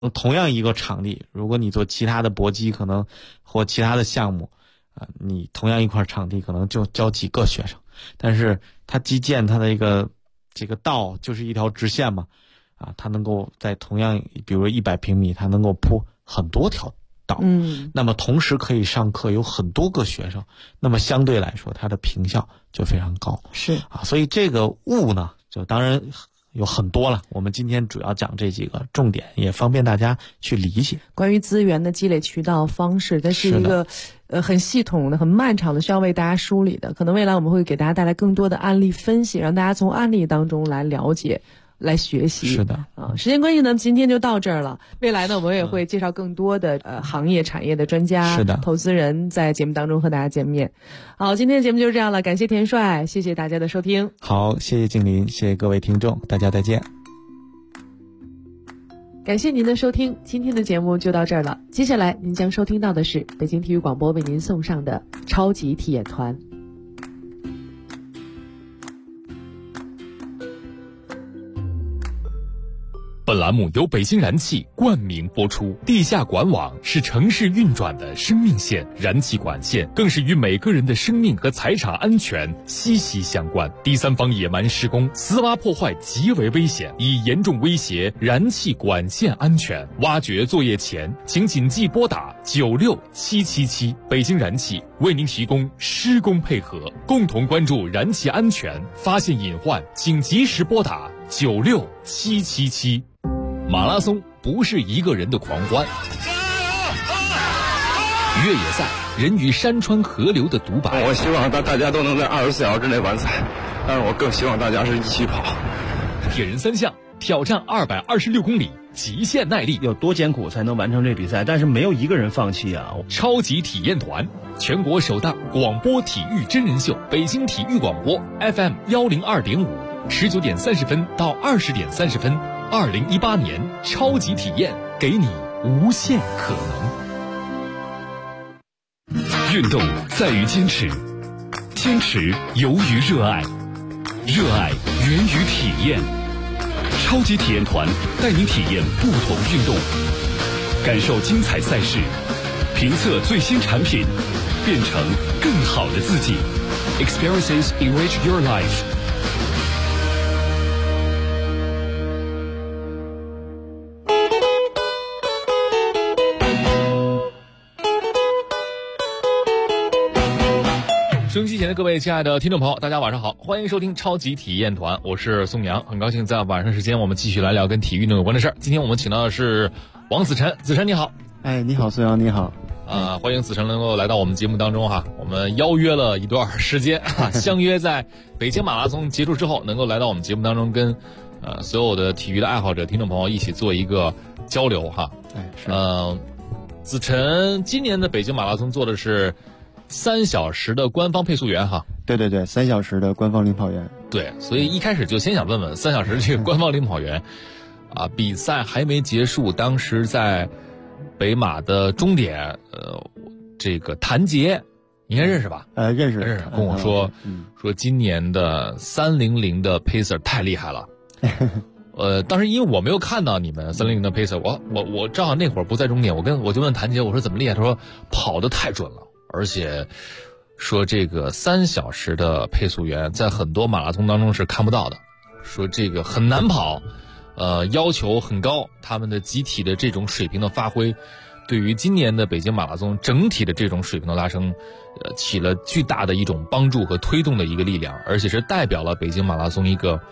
同样一个场地，如果你做其他的搏击可能或其他的项目你同样一块场地可能就教几个学生，但是它击剑它的这个道就是一条直线嘛，它能够在同样比如100平米它能够铺很多条道，那么同时可以上课有很多个学生，那么相对来说它的评效就非常高， 是所以这个物呢就当然有很多了，我们今天主要讲这几个重点，也方便大家去理解。 关于资源的积累渠道方式，这是一个很系统的、很漫长的，需要为大家梳理的。可能未来我们会给大家带来更多的案例分析，让大家从案例当中来了解、来学习。 是的时间关系呢，今天就到这儿了。未来呢，我们也会介绍更多的行业、产业的专家、 是的投资人，在节目当中和大家见面。好，今天的节目就是这样了，感谢田帅，谢谢大家的收听。 好，谢谢静林，谢谢各位听众，大家再见。 感谢您的收听，今天的节目就到这儿了。接下来您将收听到的是北京体育广播为您送上的超级体验团。 本栏目由北京燃气冠名播出。地下管网是城市运转的生命线，燃气管线更是与每个人的生命和财产安全息息相关。第三方野蛮施工、私挖破坏极为危险，已严重威胁燃气管线安全。挖掘作业前，请谨记拨打96777。北京燃气为您提供施工配合，共同关注燃气安全，发现隐患请及时拨打96777。马拉松不是一个人的狂欢，越野赛人与山川河流的独白。 我希望大家都能在24小时之内完赛，但是我更希望大家是一起跑。 铁人3项挑战226公里，极限耐力， 有多艰苦才能完成这比赛？但是没有一个人放弃啊！ 超级体验团，全国首档广播体育真人秀，北京体育广播 FM 102.5，19点30分到20点30分。2018年超级体验，给你无限可能。运动在于坚持，坚持由于热爱，热爱源于体验。超级体验团带您体验不同运动，感受精彩赛事，评测最新产品，变成更好的自己。Experiences enrich your life。收音机前的各位亲爱的听众朋友，大家晚上好，欢迎收听超级体验团，我是宋阳，很高兴在晚上时间我们继续来聊跟体育运动有关的事儿。今天我们请到的是王子晨，子晨你好。 你好宋阳，你好。 欢迎子晨能够来到我们节目当中哈，我们邀约了一段时间相约在北京马拉松结束之后能够来到我们节目当中，跟所有的体育的爱好者听众朋友一起做一个交流哈。子晨今年的北京马拉松做的是3小时的官方配速员哈。 对对对，3小时的官方领跑员。 对，所以一开始就先想问问3小时这个官方领跑员比赛还没结束，当时在北马的终点这个谭杰应该认识吧？ 认识， 跟我说说今年的300的 pacer 太厉害了。当时因为我没有看到你们300的 pacer， 我正好那会儿不在终点，我就问谭杰，我说怎么厉害？他说跑得太准了，而且说这个3小时的配速员在很多马拉松当中是看不到的，说这个很难跑，要求很高，他们的集体的这种水平的发挥，对于今年的北京马拉松整体的这种水平的拉升，起了巨大的一种帮助和推动的一个力量，而且是代表了北京马拉松一种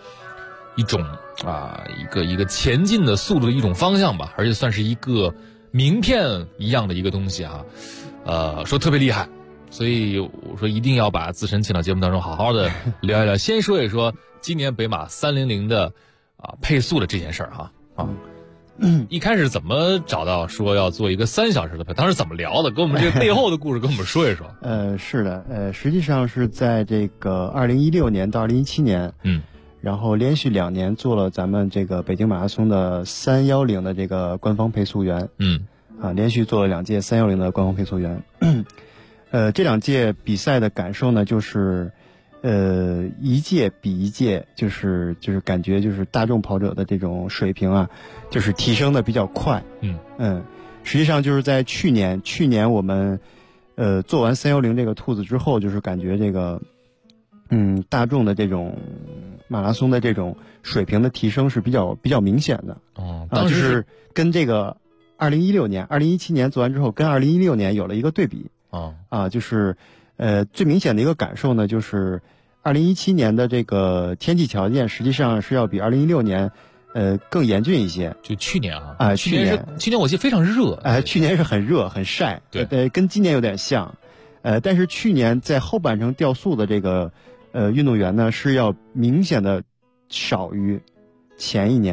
一个前进的速度的一种方向吧，而且算是一个名片一样的一个东西啊。说特别厉害，所以我说一定要把子晨请到节目当中好好的聊一聊。先说一说今年北马300的配速的这件事儿哈。一开始怎么找到说要做一个3小时的配？当时怎么聊的？跟我们这个背后的故事跟我们说一说。 是的，实际上是在这个2016年到2017年，然后连续2年做了咱们这个北京马拉松的310的这个官方配速员，连续做了2届310的官方配速员。这2届比赛的感受呢，就是一届比一届，就是感觉就是大众跑者的这种水平啊，就是提升的比较快。实际上就是在去年我们做完310这个兔子之后，就是感觉这个大众的这种马拉松的这种水平的提升是比较明显的。当时就是跟这个2017年做完之后，跟2016年有了一个对比。就是最明显的一个感受呢，就是2017年的这个天气条件实际上是要比2016年更严峻一些。 就去年去年我记得非常热。 去年是很热很晒， 对， 跟今年有点像。但是去年在后半程掉速的这个运动员呢，是要明显的少于之前一年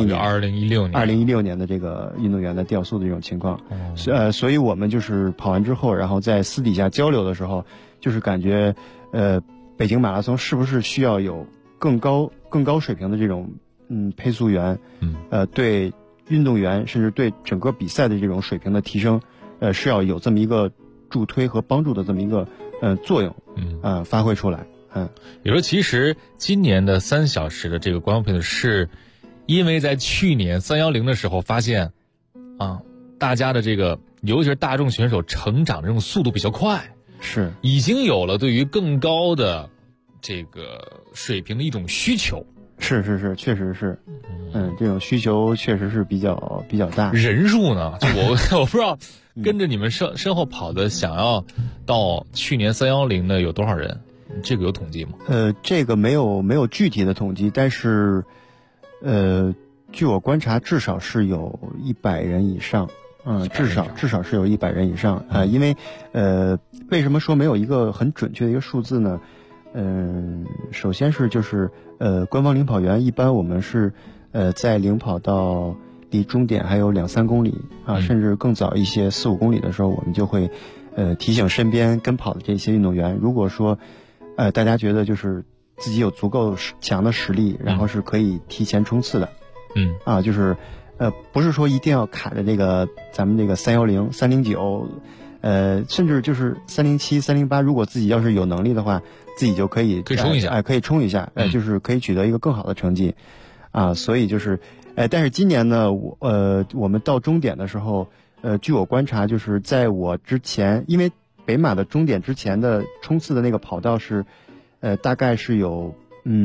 2016年的这个运动员的掉速的这种情况。所以我们就是跑完之后，然后在私底下交流的时候，就是感觉北京马拉松是不是需要有更高水平的这种配速员，对运动员甚至对整个比赛的这种水平的提升，是要有这么一个助推和帮助的这么一个作用，发挥出来。 也就是其实今年的3小时的这个官方配速，是因为在去年310的时候发现大家的这个尤其是大众选手成长的这种速度比较快， 是已经有了对于更高的这个水平的一种需求。 是，确实是。这种需求确实是比较大。 人数呢，就我不知道跟着你们身后跑的想要到去年310的有多少人？这个有统计吗？ 这个没有具体的统计，但是据我观察，至少是有100人以上。至少是有100人以上。因为为什么说没有一个很准确的一个数字呢？首先是就是官方领跑员一般我们是在领跑到离终点还有2-3公里甚至更早一些4-5公里的时候，我们就会提醒身边跟跑的这些运动员，如果说大家觉得就是自己有足够强的实力，然后是可以提前冲刺的。就是不是说一定要卡着这个咱们这个310、309，甚至就是307、308，如果自己要是有能力的话，自己就可以冲一下， 可以冲一下，就是可以取得一个更好的成绩。所以就是但是今年呢，我们到终点的时候，据我观察，就是在我之前，因为北马的终点之前的冲刺的那个跑道是大概是有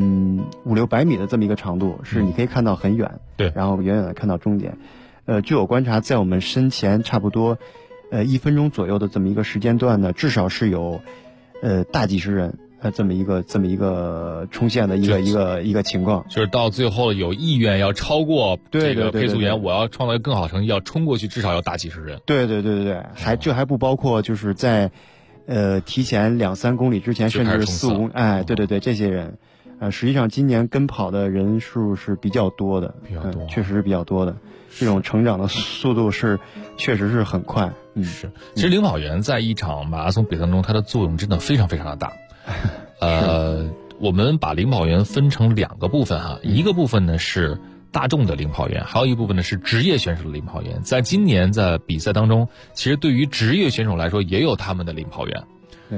500-600米的这么一个长度，是你可以看到很远， 对， 然后远远的看到终点。据我观察，在我们身前差不多1分钟左右的这么一个时间段呢，至少是有大几十人这么一个冲线的一个情况， 就是到最后有意愿要超过这个配速员，我要创造一个更好成绩，要冲过去，至少要大几十人。 对，这还不包括就是在提前2-3公里之前，甚至4-5公里，对，这些人。实际上今年跟跑的人数是比较多的，确实是比较多的。这种成长的速度确实是很快。 是，其实领跑员在一场马拉松比赛当中，它的作用真的非常非常的大。我们把领跑员分成2个部分一个部分呢是大众的领跑员，还有一部分呢是职业选手的领跑员。在今年在比赛当中，其实对于职业选手来说，也有他们的领跑员。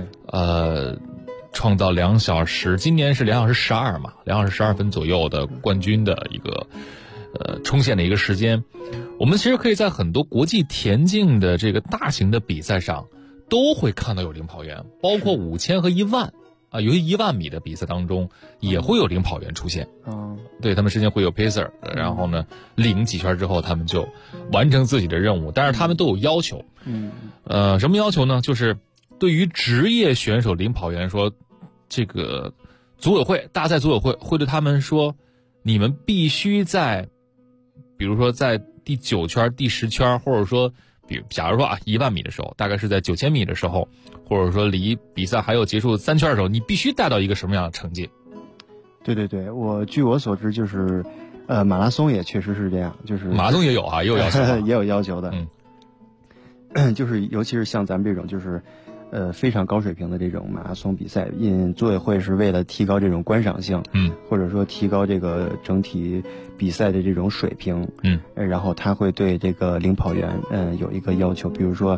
创造2小时，今年是2小时12嘛，2小时12分左右的冠军的一个冲线的一个时间。我们其实可以在很多国际田径的这个大型的比赛上都会看到有领跑员，包括5000和10000尤其10000米的比赛当中也会有领跑员出现。对，他们之间会有 pacer， 然后呢领几圈之后他们就完成自己的任务，但是他们都有要求。什么要求呢？就是对于职业选手领跑员说，这个大赛组委会会对他们说，你们必须在比如说在第9圈、第10圈，或者说假如说10000米的时候，大概是在9000米的时候，或者说离比赛还有结束3圈的时候，你必须带到一个什么样的成绩？对， 据我所知，就是马拉松也确实是这样，就是马拉松也有也有要求也有要求的。就是尤其是像咱们这种就是非常高水平的这种马拉松比赛，组委会是为了提高这种观赏性，或者说提高这个整体比赛的这种水平，然后他会对这个领跑员有一个要求，比如说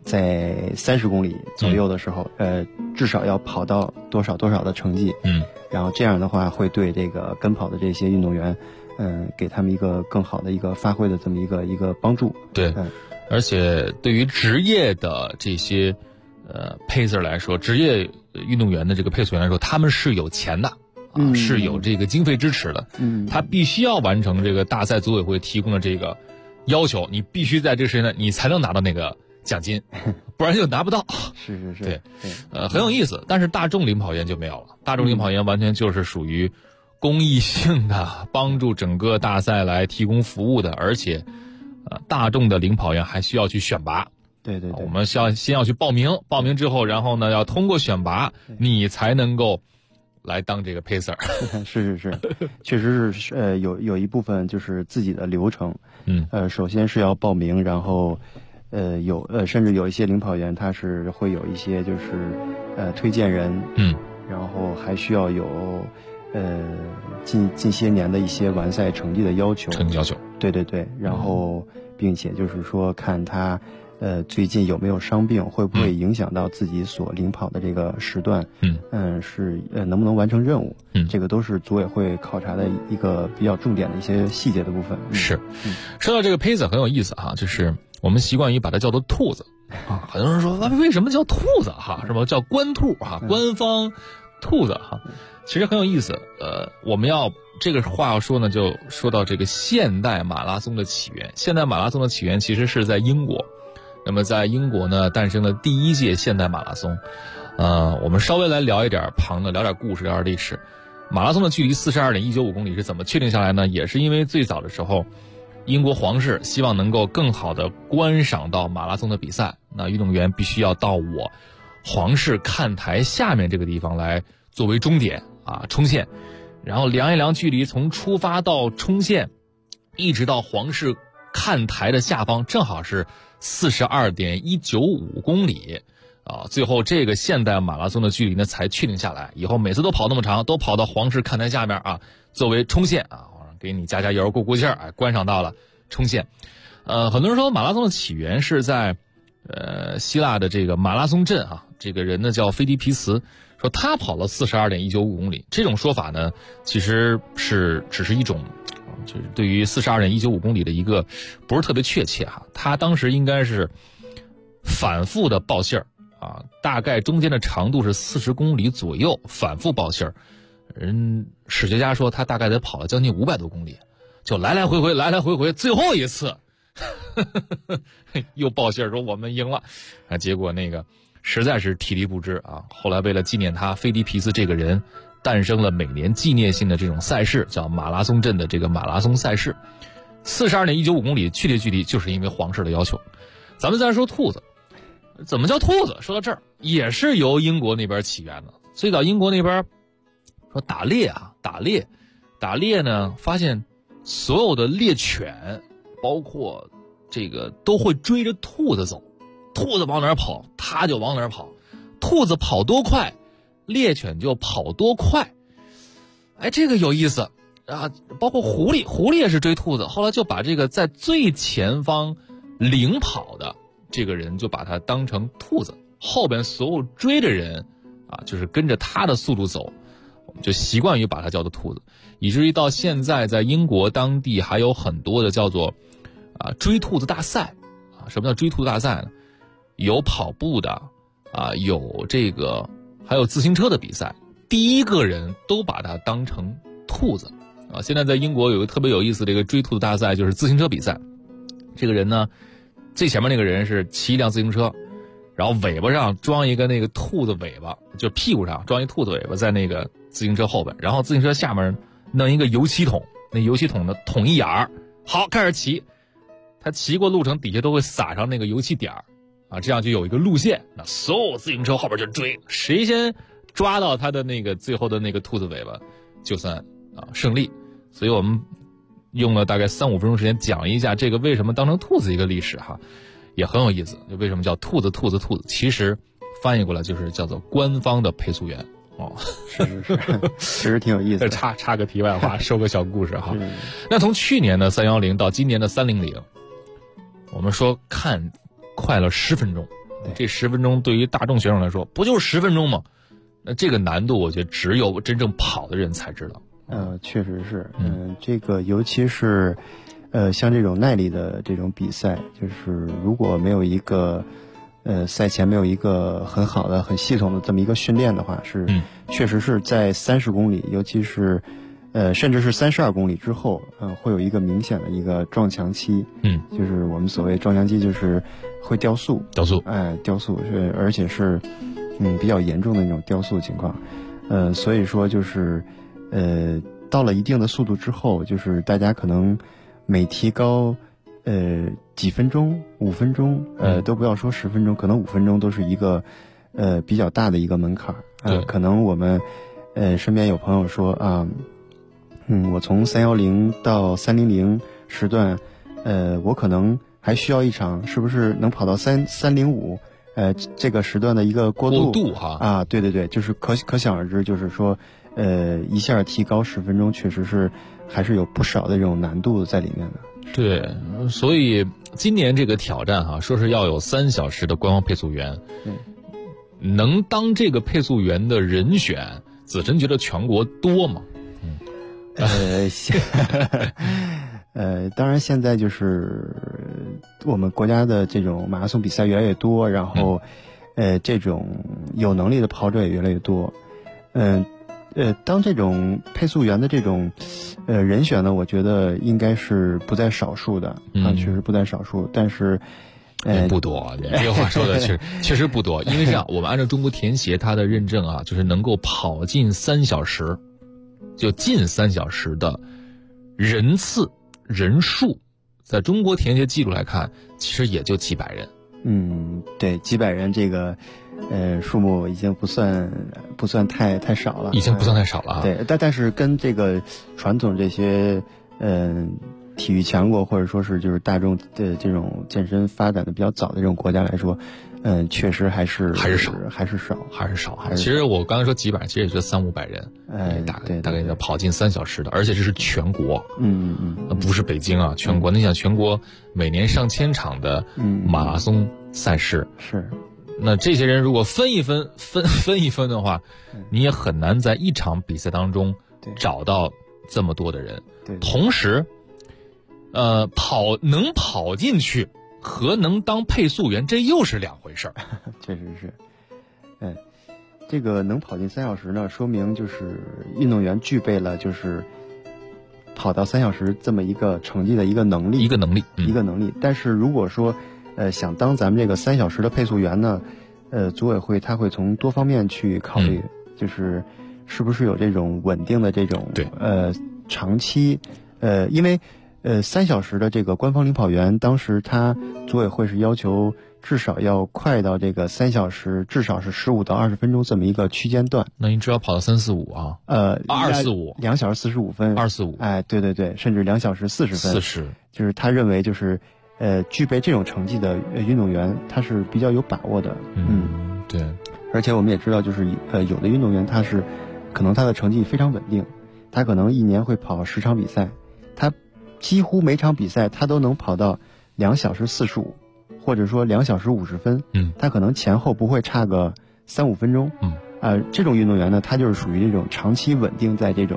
在30公里左右的时候，至少要跑到多少的成绩，然后这样的话会对这个跟跑的这些运动员，给他们一个更好的一个发挥的这么一个帮助。 对，而且对于职业的这些pacer 来说，职业运动员的这个配速员来说，他们是有钱的。是有这个经费支持的，他必须要完成这个大赛组委会提供的这个要求，你必须在这个时间内你才能拿到那个奖金，不然就拿不到。 是， 对，很有意思。但是大众领跑员就没有了，大众领跑员完全就是属于公益性的，帮助整个大赛来提供服务的，而且大众的领跑员还需要去选拔。 对， 我们先要去报名，报名之后，然后呢要通过选拔，你才能够来当这个 pacer。 是，确实是有一部分就是自己的流程，首先是要报名，然后甚至有一些领跑员他是会有一些就是推荐人，然后还需要有近些年的一些完赛成绩的要求，对，然后并且就是说看他最近有没有伤病，会不会影响到自己所领跑的这个时段，是能不能完成任务，这个都是组委会考察的一个比较重点的一些细节的部分。 是，说到这个 pacer 很有意思哈，就是我们习惯于把它叫做兔子啊，很多人说为什么叫兔子哈，什么叫官兔哈，官方兔子哈，其实很有意思。我们要这个话要说呢，就说到这个现代马拉松的起源。现代马拉松的起源其实是在英国。那么在英国呢，诞生了第一届现代马拉松。我们稍微来聊一点聊点故事，聊点历史。马拉松的距离42.195公里是怎么确定下来呢？也是因为最早的时候，英国皇室希望能够更好的观赏到马拉松的比赛，那运动员必须要到我皇室看台下面这个地方来作为终点啊，冲线，然后量一量距离，从出发到冲线，一直到皇室看台的下方，正好是42.195公里啊！最后这个现代马拉松的距离呢才确定下来，以后每次都跑那么长，都跑到皇室看台下面啊，作为冲线啊，给你加油鼓气儿，观赏到了冲线。很多人说马拉松的起源是在希腊的这个马拉松镇啊，这个人呢叫菲迪皮茨，说他跑了42.195公里。这种说法呢，其实只是一种。就是对于42.195公里的一个不是特别确切哈，他当时应该是反复的报信儿啊，大概中间的长度是40公里左右，反复报信儿。史学家说他大概得跑了将近500多公里，就来来回回，最后一次又报信儿说我们赢了啊，结果那个实在是体力不支啊。后来为了纪念他，菲迪皮斯这个人，诞生了每年纪念性的这种赛事，叫马拉松镇的这个马拉松赛事。42.195公里确切距离就是因为皇室的要求。咱们再说兔子，怎么叫兔子？说到这儿，也是由英国那边起源的。最早英国那边说打猎呢，发现所有的猎犬，包括这个都会追着兔子走，兔子往哪儿跑，它就往哪儿跑，兔子跑多快，猎犬就跑多快。这个有意思啊！包括狐狸也是追兔子，后来就把这个在最前方领跑的这个人就把它当成兔子，后边所有追的人啊，就是跟着他的速度走，我们就习惯于把它叫做兔子，以至于到现在在英国当地还有很多的叫做追兔子大赛啊。什么叫追兔子大赛呢？有跑步的啊，有这个还有自行车的比赛，第一个人都把它当成兔子啊。现在在英国有一个特别有意思的一个追兔子大赛，就是自行车比赛。这个人呢，最前面那个人是骑一辆自行车，然后尾巴上装一个那个兔子尾巴，就屁股上装一兔子尾巴在那个自行车后边，然后自行车下面弄一个油漆桶，那油漆桶的捅一眼儿，好，开始骑。他骑过路程底下都会撒上那个油漆点儿啊，这样就有一个路线，那所有自行车后边就追，谁先抓到他的那个最后的那个兔子尾巴就算胜利。所以我们用了大概3-5分钟时间讲一下这个为什么当成兔子一个历史哈，也很有意思。就为什么叫兔子，其实翻译过来就是叫做官方的配速员哦。 是，其实挺有意思的。 插个题外话，说个小故事哈。那从去年的310到今年的300，我们说看快了10分钟这10分钟对于大众选手来说，不就是10分钟吗？那这个难度，我觉得只有真正跑的人才知道。 确实是，这个尤其是，像这种耐力的这种比赛，就是如果没有一个，赛前没有一个很好的、很系统的这么一个训练的话，确实是在30公里，尤其是，甚至是32公里之后，会有一个明显的一个撞墙期，就是我们所谓撞墙期，就是会掉速，掉速，而且是，比较严重的那种掉速情况，所以说就是。到了一定的速度之后，就是大家可能每提高几分钟、5分钟，都不要说10分钟，可能5分钟都是一个比较大的一个门槛。可能我们身边有朋友说啊，我从310到300时段，我可能还需要一场，是不是能跑到305？这个时段的一个过渡哈啊，对对对，就是可想而知，就是说。一下提高10分钟，确实是还是有不少的这种难度在里面的。 对，所以今年这个挑战哈，说是要有3小时的官方配速员，能当这个配速员的人选，子晨觉得全国多吗？ 当然现在就是我们国家的这种马拉松比赛越来越多，然后这种有能力的跑者也越来越多，当这种配速员的这种人选呢，我觉得应该是不在少数的确实不在少数，但是不多，你这话说的确实不多，因为这样，我们按照中国田协它的认证啊，就是能够跑进3小时，就近3小时的人数，在中国田协记录来看，其实也就几百人。 对，几百人这个。数目已经不算太少了， 已经不算太少了啊。 对，但是跟这个传统这些体育强国或者说是就是大众的这种健身发展的比较早的这种国家来说，确实还是少。 其实我刚才说几百，其实也就300-500人，大概要跑进3小时的，而且这是全国，不是北京啊，全国。你想全国每年上千场的马拉松赛事是。 那这些人如果分一分的话，你也很难在一场比赛当中找到这么多的人。 对， 同时，能跑进去和能当配速员，这又是两回事儿。 确实是，这个能跑进3小时呢，说明就是运动员具备了就是跑到3小时这么一个成绩的一个能力。但是如果说想当咱们这个3小时的配速员呢，组委会他会从多方面去考虑，就是是不是有这种稳定的这种长期，因为3小时的这个官方领跑员，当时他组委会是要求至少要快到这个3小时，至少是15到20分钟这么一个区间段。 那您只要跑到345啊？245 ，2小时45分 ，245。 哎，对对对，甚至2小时40分。 40， 就是他认为就是具备这种成绩的运动员，他是比较有把握的。 对。 而且我们也知道，就是有的运动员他是可能他的成绩非常稳定，他可能一年会跑10场比赛，他几乎每场比赛他都能跑到2小时45，或者说2小时50分。他可能前后不会差个3-5分钟。这种运动员呢，他就是属于这种长期稳定在这种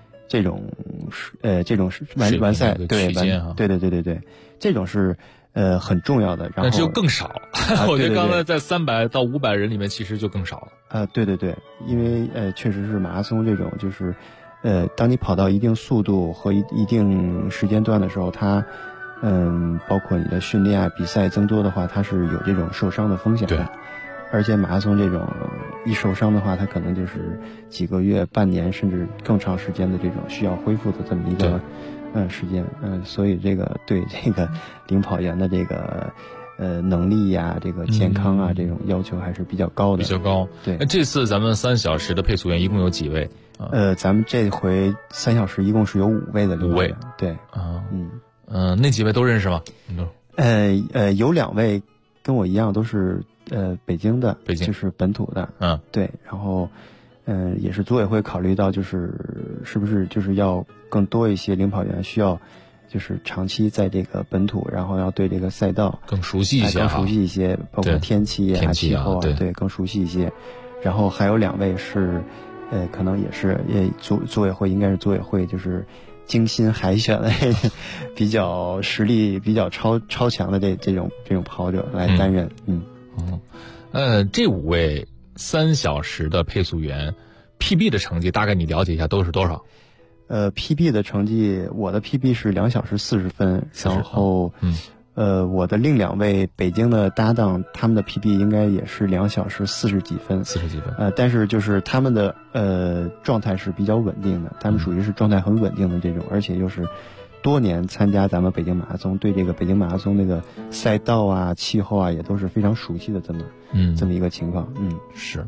完赛对，这种是很重要的。然后那就更少。我觉得刚才在300到500人里面其实就更少了。 对，因为确实是马拉松这种就是当你跑到一定速度和一定时间段的时候，它包括你的训练啊、比赛增多的话，它是有这种受伤的风险的。而且马拉松这种一受伤的话，它可能就是几个月、半年甚至更长时间的这种需要恢复的这么一个时间。所以这个对这个领跑员的这个能力呀、这个健康啊，这种要求还是比较高的。 比较高。 对。 那这次咱们3小时的配速员一共有几位？ 咱们这回3小时一共是有5位的领跑员。 5位。 对。 那几位都认识吗？ 有2位跟我一样都是北京的，就是本土的。对。然后也是组委会考虑到就是是不是就是要更多一些领跑员需要就是长期在这个本土，然后要对这个赛道更熟悉一些， 更熟悉一些，包括天气啊、气候啊，对，更熟悉一些。然后还有2位是，可能也是组委会，应该是组委会就是精心海选的比较实力比较超强的这种跑者来担任。 这5位3小时的配速员 PB 的成绩大概你了解一下都是多少 ？PB 的成绩，我的 PB 是2小时40分，然后我的另2位北京的搭档，他们的 PB 应该也是2小时40几分，但是就是他们的状态是比较稳定的，他们属于是状态很稳定的这种，而且又是多年参加咱们北京马拉松，对这个北京马拉松那个赛道啊、气候啊也都是非常熟悉的这么一个情况。 是，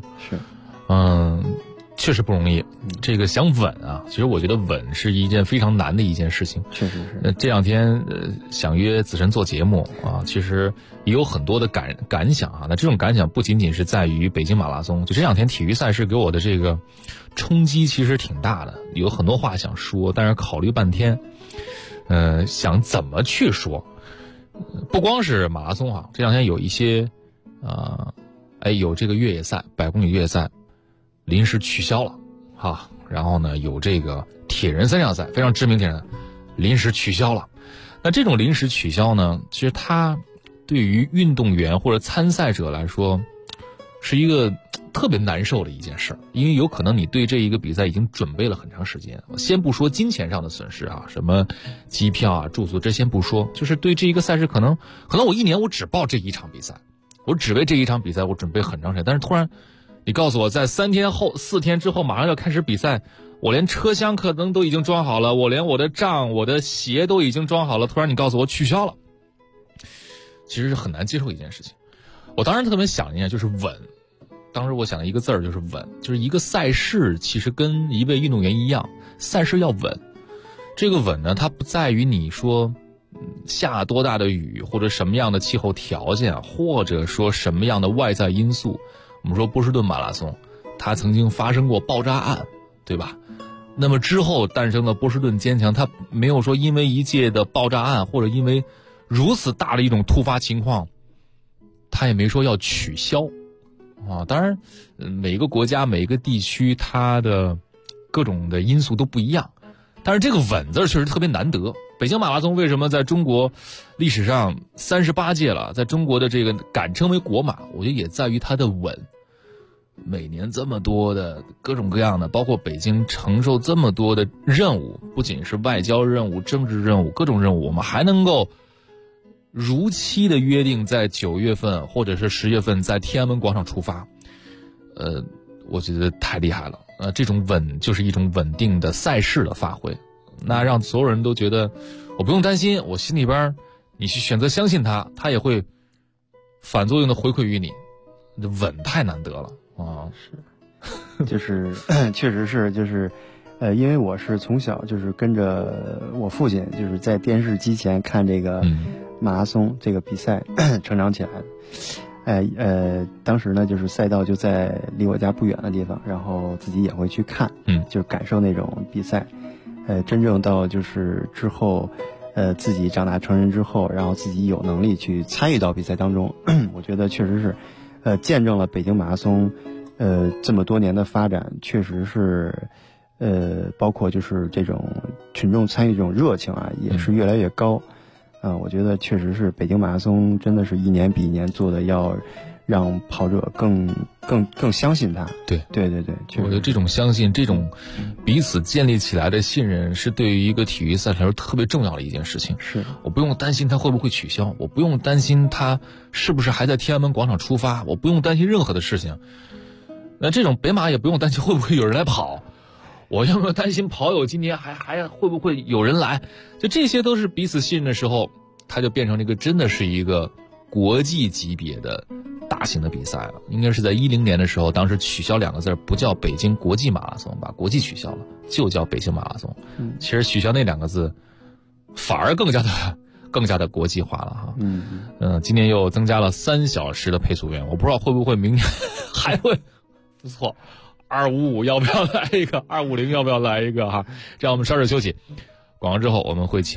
确实不容易。这个想稳啊，其实我觉得稳是一件非常难的一件事情。 确实是。 这2天想约子晨做节目啊，其实也有很多的感想啊。那这种感想不仅仅是在于北京马拉松，就这2天体育赛事给我的这个冲击其实挺大的，有很多话想说，但是考虑半天，想怎么去说。不光是马拉松啊，这2天有一些有这个越野赛100公里越野赛临时取消了啊，然后呢有这个铁人3项赛非常知名铁人临时取消了。那这种临时取消呢，其实它对于运动员或者参赛者来说是一个特别难受的一件事，因为有可能你对这一个比赛已经准备了很长时间，先不说金钱上的损失啊，什么机票啊、住宿这先不说，就是对这一个赛事可能我1年我只报这一场比赛，我只为这一场比赛我准备很长时间，但是突然你告诉我在3天后、4天之后马上要开始比赛，我连车厢可能都已经装好了，我连我的帐、我的鞋都已经装好了，突然你告诉我取消了，其实是很难接受一件事情。我当时特别想一下，就是稳。当时我想的一个字儿就是稳，就是一个赛事其实跟一位运动员一样，赛事要稳。这个稳呢，它不在于你说下多大的雨，或者什么样的气候条件，或者说什么样的外在因素。我们说波士顿马拉松，它曾经发生过爆炸案，对吧？那么之后诞生了波士顿坚强，它没有说因为一届的爆炸案，或者因为如此大的一种突发情况，它也没说要取消啊。当然每个国家每个地区它的各种的因素都不一样，但是这个稳字确实特别难得。北京马拉松为什么在中国历史上38届了，在中国的这个敢称为国马，我觉得也在于它的稳。每年这么多的各种各样的，包括北京承受这么多的任务，不仅是外交任务、政治任务、各种任务，我们还能够如期的约定在9月份或者是10月份在天安门广场出发。我觉得太厉害了。这种稳就是一种稳定的赛事的发挥，那让所有人都觉得我不用担心，我心里边你去选择相信他也会反作用的回馈于你。稳太难得了啊！ 是，就是确实是，就是因为我是从小就是跟着我父亲，就是在电视机前看这个马拉松这个比赛成长起来的。当时呢，就是赛道就在离我家不远的地方，然后自己也会去看，就是感受那种比赛。真正到就是之后，自己长大成人之后，然后自己有能力去参与到比赛当中，我觉得确实是。见证了北京马拉松，这么多年的发展，确实是，包括就是这种群众参与这种热情啊，也是越来越高。我觉得确实是北京马拉松真的是一年比一年做的要让跑者更相信他。对， 我觉得这种相信，这种彼此建立起来的信任，是对于一个体育赛来说特别重要的一件事情。 是， 我不用担心他会不会取消，我不用担心他是不是还在天安门广场出发，我不用担心任何的事情。那这种北马也不用担心会不会有人来跑，我要不要担心跑友今年还会不会有人来？就这些都是彼此信任的时候，它就变成了一个真的是一个国际级别的大型的比赛了。应该是在2010年的时候，当时取消2个字，不叫北京国际马拉松，把国际取消了，就叫北京马拉松。其实取消那2个字反而更加的国际化了哈。今年又增加了3小时的配速员，我不知道会不会明年还会不错。255要不要来一个？250要不要来一个哈？这样我们稍事休息，广告之后我们会请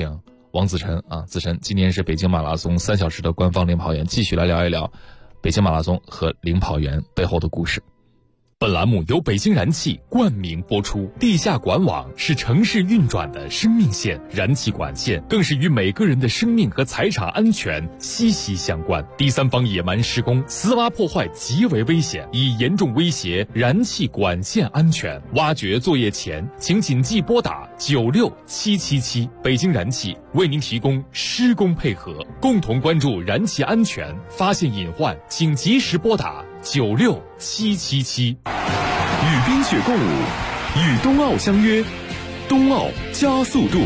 王子晨啊，子晨今年是北京马拉松3小时的官方领跑员，继续来聊一聊北京马拉松和领跑员背后的故事。本栏目由北京燃气冠名播出。地下管网是城市运转的生命线，燃气管线更是与每个人的生命和财产安全息息相关。第三方野蛮施工、私挖破坏极为危险，已严重威胁燃气管线安全。挖掘作业前，请谨记拨打96777。北京燃气为您提供施工配合，共同关注燃气安全，发现隐患请及时拨打96777。 与冰雪共舞，与冬奥相约，冬奥加速度。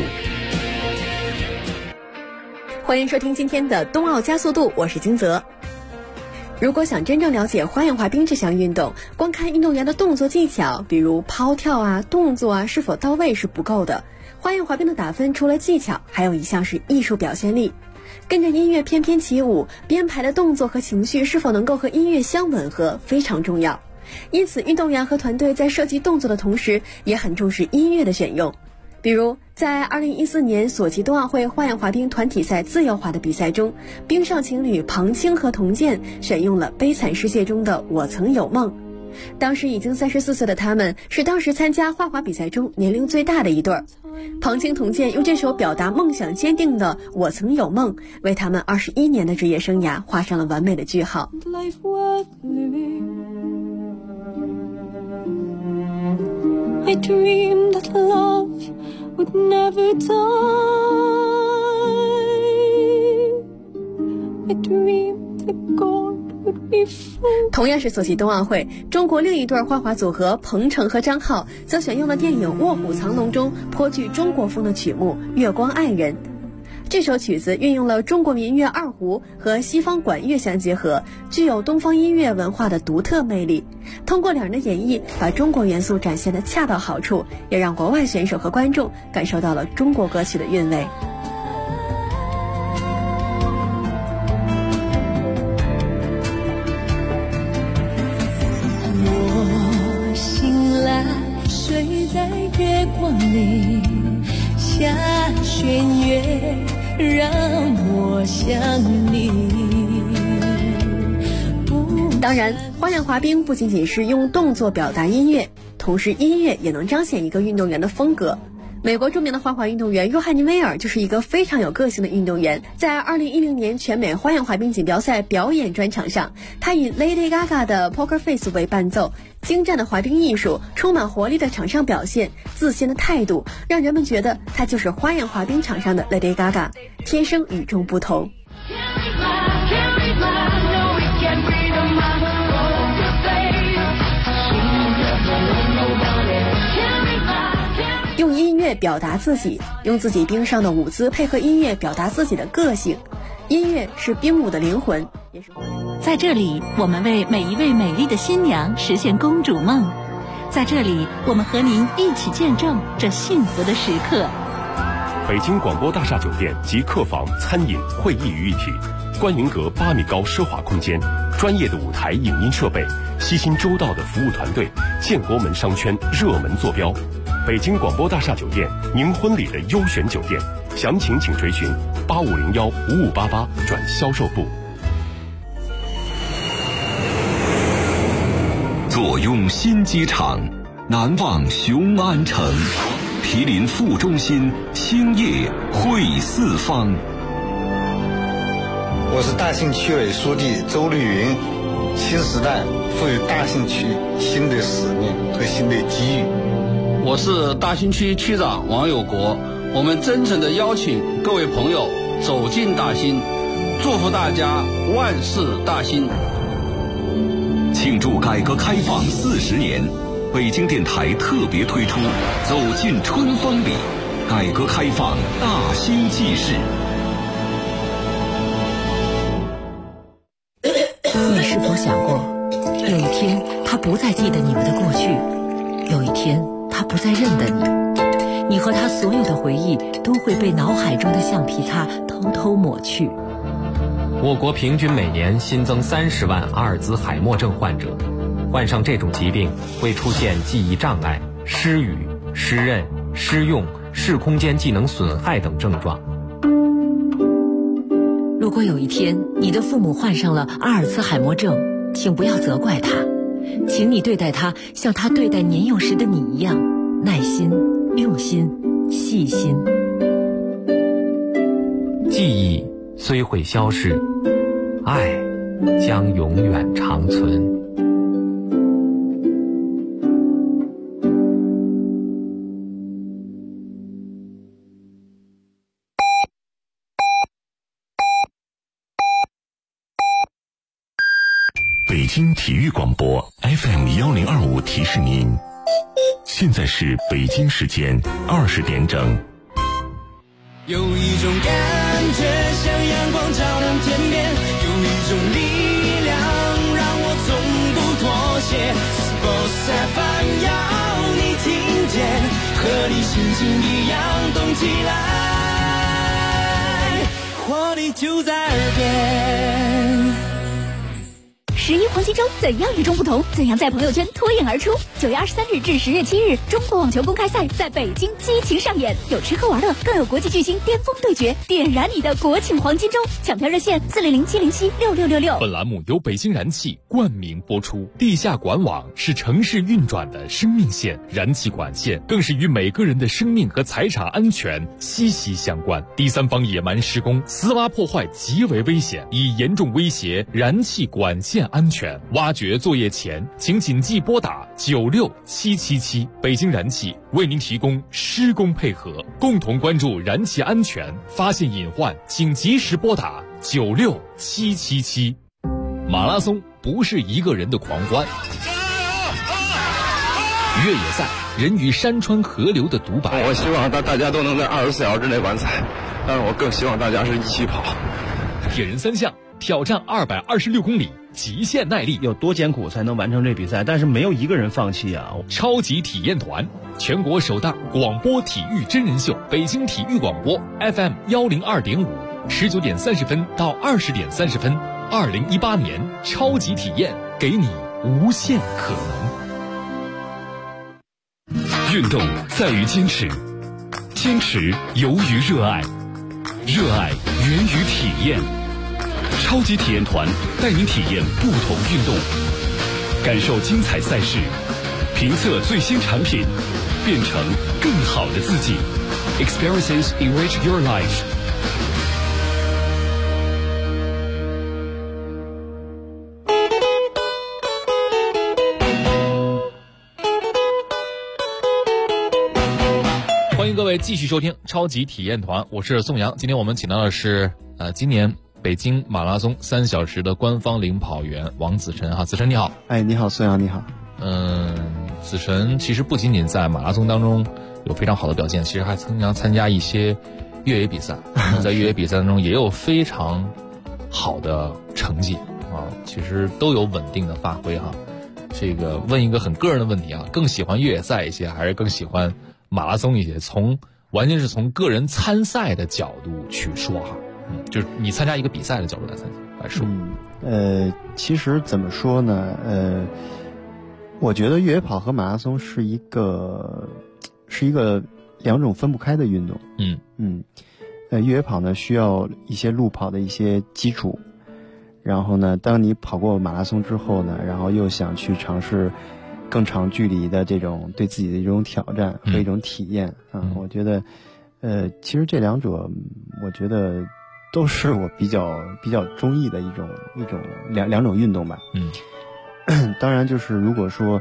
欢迎收听今天的冬奥加速度，我是金泽。如果想真正了解花样滑冰这项运动，光看运动员的动作技巧，比如抛跳啊、动作啊是否到位是不够的。花样滑冰的打分除了技巧，还有一项是艺术表现力。跟着音乐翩翩起舞，编排的动作和情绪是否能够和音乐相吻合，非常重要。因此，运动员和团队在设计动作的同时，也很重视音乐的选用。比如，在2014年索契冬奥会花样滑冰团体赛自由滑的比赛中，冰上情侣庞青和童健选用了《悲惨世界》中的《我曾有梦》。当时已经34岁的他们，是当时参加花滑比赛中年龄最大的一对儿。庞青童健用这首表达梦想坚定的《我曾有梦》，为他们21年的职业生涯画上了完美的句号。 I dreamed that love would never die. I dreamed that God would be free. 同样是索契冬奥会，中国另一对花滑组合彭程和张浩则选用了电影《卧虎藏龙》中颇具中国风的曲目《月光爱人》。这首曲子运用了中国民乐二胡和西方管乐相结合，具有东方音乐文化的独特魅力。通过两人的演绎，把中国元素展现得恰到好处，也让国外选手和观众感受到了中国歌曲的韵味。 我醒来，睡在月光里，下弦月让我想你。 当然，花样滑冰不仅仅是用动作表达音乐，同时音乐也能彰显一个运动员的风格。美国著名的花滑运动员约翰尼·威尔就是一个非常有个性的运动员。在2010年全美花样滑冰锦标赛表演专场上，他以 Lady Gaga 的 Poker Face 为伴奏，精湛的滑冰艺术，充满活力的场上表现，自信的态度，让人们觉得他就是花样滑冰场上的 Lady Gaga， 天生与众不同。用音乐表达自己，用自己冰上的舞姿配合音乐表达自己的个性。音乐是冰舞的灵魂，也是在这里，我们为每一位美丽的新娘实现公主梦。在这里，我们和您一起见证这幸福的时刻。 北京广播大厦酒店集客房、餐饮、会议于一体，观云阁8米高奢华空间，专业的舞台影音设备，悉心周到的服务团队，建国门商圈热门坐标。北京广播大厦酒店，您婚礼的优选酒店，详情请垂询8501-5588转销售部。 坐拥新机场，难忘雄安城，毗邻副中心，兴业汇四方。 我是大兴区委书记周绿云。新时代赋予大兴区新的使命和新的机遇。 我是大兴区区长王有国，我们真诚地邀请各位朋友走进大兴，祝福大家万事大兴。 庆祝改革开放40年，北京电台特别推出《走进春风里》，改革开放大兴纪事。 你是否想过，有一天他不再记得你们的过去，有一天他不再认得你，你和他所有的回忆都会被脑海中的橡皮擦偷偷抹去。 我国平均每年新增30万阿尔兹海默症患者，患上这种疾病会出现记忆障碍、失语、失认、失用、视空间技能损害等症状。 如果有一天你的父母患上了阿尔茨海默症，请不要责怪他，请你对待他像他对待年幼时的你一样，耐心、用心、细心。 记忆虽会消逝，爱将永远长存。 北京体育广播 FM1025提示您，现在是北京时间20点整。 有一种感觉像阳光照亮天边，有一种力量让我从不妥协。Sports FM 要你听见，和你心情一样动起来，活力就在耳边。 11黄金周怎样与众不同？怎样在朋友圈脱颖而出？9月23日至10月7日，中国网球公开赛在北京激情上演，有吃喝玩乐，更有国际巨星巅峰对决，点燃你的国庆黄金周！抢票热线400-707-6666。 本栏目由北京燃气冠名播出。地下管网是城市运转的生命线，燃气管线更是与每个人的生命和财产安全息息相关。第三方野蛮施工、私挖破坏极为危险，已严重威胁燃气管线安全。挖掘作业前，请谨记拨打96777。北京燃气为您提供施工配合，共同关注燃气安全，发现隐患请及时拨打96777。马拉松不是一个人的狂欢，越野赛人与山川河流的独白。 我希望大家都能在24小时之内完赛，但是我更希望大家是一起跑。 铁人三项挑战226公里，极限耐力， 有多艰苦才能完成这比赛？但是没有一个人放弃啊！ 超级体验团，全国首档广播体育真人秀，北京体育广播 FM102.5，19点30分到20点30分，2018年超级体验，给你无限可能。 运动在于坚持，坚持由于热爱，热爱源于体验。超级体验团带您体验不同运动，感受精彩赛事，评测最新产品，变成更好的自己。Experiences enrich your life。 欢迎各位继续收听超级体验团，我是宋阳。今天我们请到的是今年北京马拉松3小时的官方领跑员王子晨哈，子晨你好。 哎，你好，孙阳你好。 子晨其实不仅仅在马拉松当中有非常好的表现，其实还经常参加一些越野比赛，在越野比赛当中也有非常好的成绩啊，其实都有稳定的发挥哈。这个问一个很个人的问题啊，更喜欢越野赛一些，还是更喜欢马拉松一些？完全是从个人参赛的角度去说哈。就是你参加一个比赛的角度来说， 其实怎么说呢？我觉得越野跑和马拉松是一个两种分不开的运动。越野跑呢需要一些路跑的一些基础，然后呢，当你跑过马拉松之后呢，然后又想去尝试更长距离的这种对自己的一种挑战和一种体验我觉得，其实这两者，我觉得都是我比较中意的两种运动吧。当然就是如果说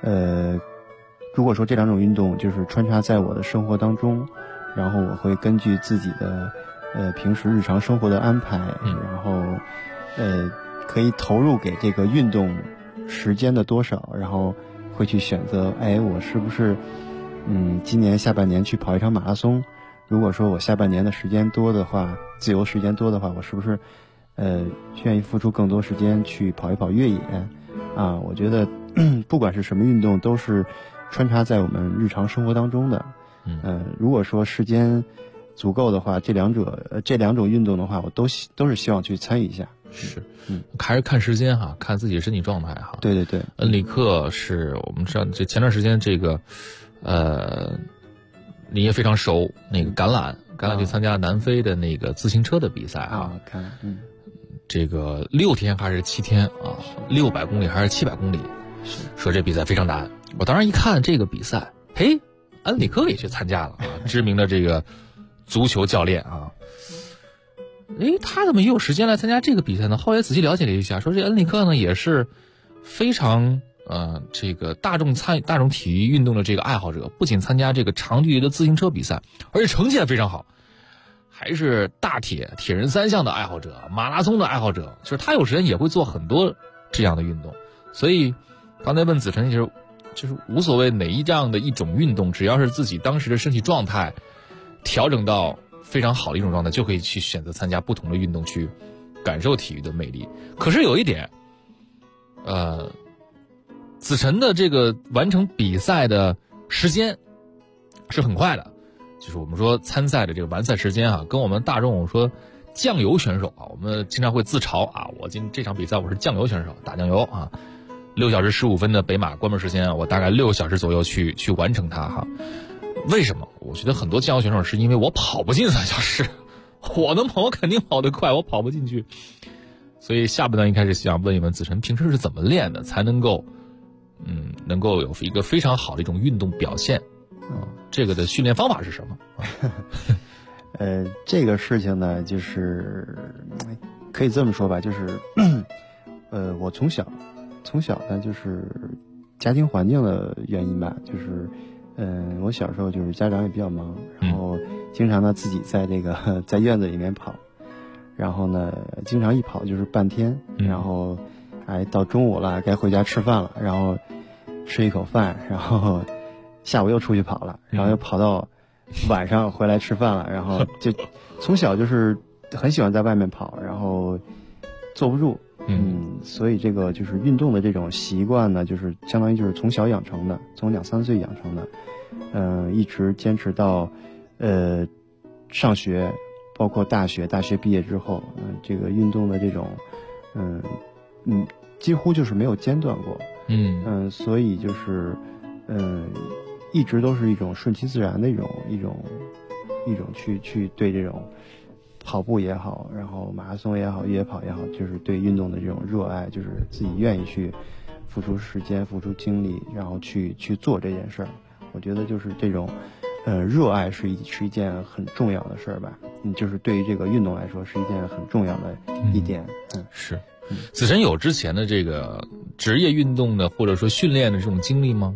这两种运动就是穿插在我的生活当中，然后我会根据自己的平时日常生活的安排，然后可以投入给这个运动时间的多少，然后会去选择，我是不是今年下半年去跑一场马拉松？如果说我下半年的时间多的话，自由时间多的话，我是不是愿意付出更多时间去跑一跑越野啊？我觉得不管是什么运动，都是穿插在我们日常生活当中的。如果说时间足够的话，这两种运动的话，我都是希望去参与一下。 是，还是看时间哈，看自己身体状态哈。 对对对， 恩里克是我们知道，这前段时间这个你也非常熟那个橄榄去参加南非的那个自行车的比赛啊，这个6天还是7天啊，600公里还是700公里，说这比赛非常难。我当时一看这个比赛，嘿，恩里克也去参加了啊，知名的这个足球教练啊，他怎么也有时间来参加这个比赛呢？后来仔细了解了一下，说这恩里克呢也是非常这个大众体育运动的这个爱好者，不仅参加这个长距离的自行车比赛，而且成绩还非常好，还是大铁人3项的爱好者，马拉松的爱好者，就是他有时间也会做很多这样的运动。所以刚才问子晨，就是无所谓哪这样的一种运动，只要是自己当时的身体状态调整到非常好的一种状态，就可以去选择参加不同的运动，去感受体育的魅力。可是有一点，子晨的这个完成比赛的时间是很快的，就是我们说参赛的这个完赛时间啊，跟我们大众说酱油选手啊，我们经常会自嘲啊，我这场比赛我是酱油选手，打酱油啊，6小时15分的北马关门时间，我大概6小时左右去完成它哈。为什么？我觉得很多酱油选手是因为我跑不进3小时，我能跑我肯定跑得快，我跑不进去。所以下半段一开始想问一问子晨，平时是怎么练的，才能够有一个非常好的一种运动表现？这个的训练方法是什么？ 这个事情呢，就是可以这么说吧，就是我从小呢，就是家庭环境的原因吧，就是我小时候就是家长也比较忙，然后经常呢自己在这个在院子里面跑，然后呢经常一跑就是半天，然后到中午了该回家吃饭了，然后吃一口饭，然后下午又出去跑了，然后又跑到晚上回来吃饭了，然后就从小就是很喜欢在外面跑，然后坐不住，所以这个就是运动的这种习惯呢，就是相当于就是从小养成的，从2、3岁养成的，一直坚持到上学，包括大学毕业之后，这个运动的这种几乎就是没有间断过，所以就是一直都是一种顺其自然的一种去对这种跑步也好，然后马拉松也好，越野跑也好，就是对运动的这种热爱，就是自己愿意去付出时间、付出精力，然后去做这件事儿。我觉得就是这种热爱是一件很重要的事儿吧。就是对于这个运动来说是一件很重要的一点。 是。子晨有之前的这个职业运动的或者说训练的这种经历吗？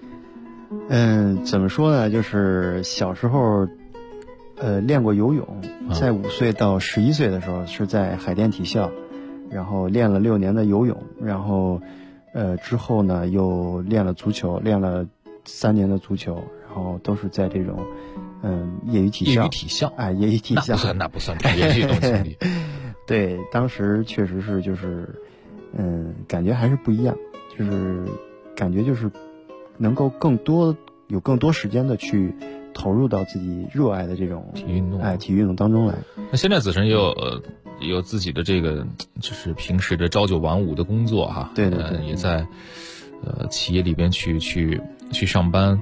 怎么说呢？就是小时候练过游泳，在5岁到11岁的时候是在海淀体校，然后练了6年的游泳，然后之后呢又练了足球，练了3年的足球，然后都是在这种业余体校。业余体校那不算职业运动经历。 对，当时确实是就是感觉还是不一样，就是感觉就是能够有更多时间的去投入到自己热爱的这种体育运动当中来。 那现在子晨也有自己的这个就是平时的朝9晚5的工作哈， 对， 也在企业里边去上班，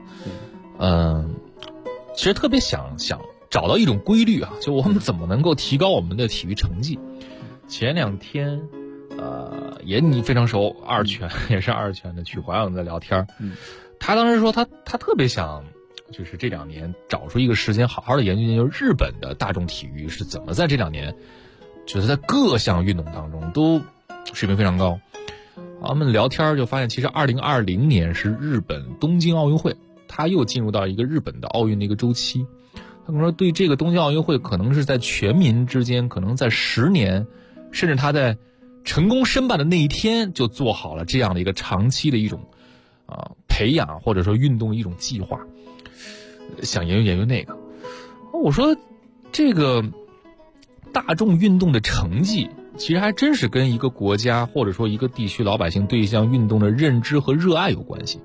其实特别想找到一种规律啊，就我们怎么能够提高我们的体育成绩。前2天也你非常熟2拳，也是2拳的曲华我们在聊天，他当时说他特别想就是这2年找出一个时间好好的研究日本的大众体育是怎么在这2年就是在各项运动当中都水平非常高。我们聊天就发现其实2020年是日本东京奥运会，他又进入到一个日本的奥运的一个周期。他可能说对这个东京奥运会可能是在全民之间，可能在10年，甚至他在成功申办的那一天就做好了这样的一个长期的一种培养或者说运动一种计划，想研究那个。我说这个大众运动的成绩其实还真是跟一个国家或者说一个地区老百姓对一项运动的认知和热爱有关系。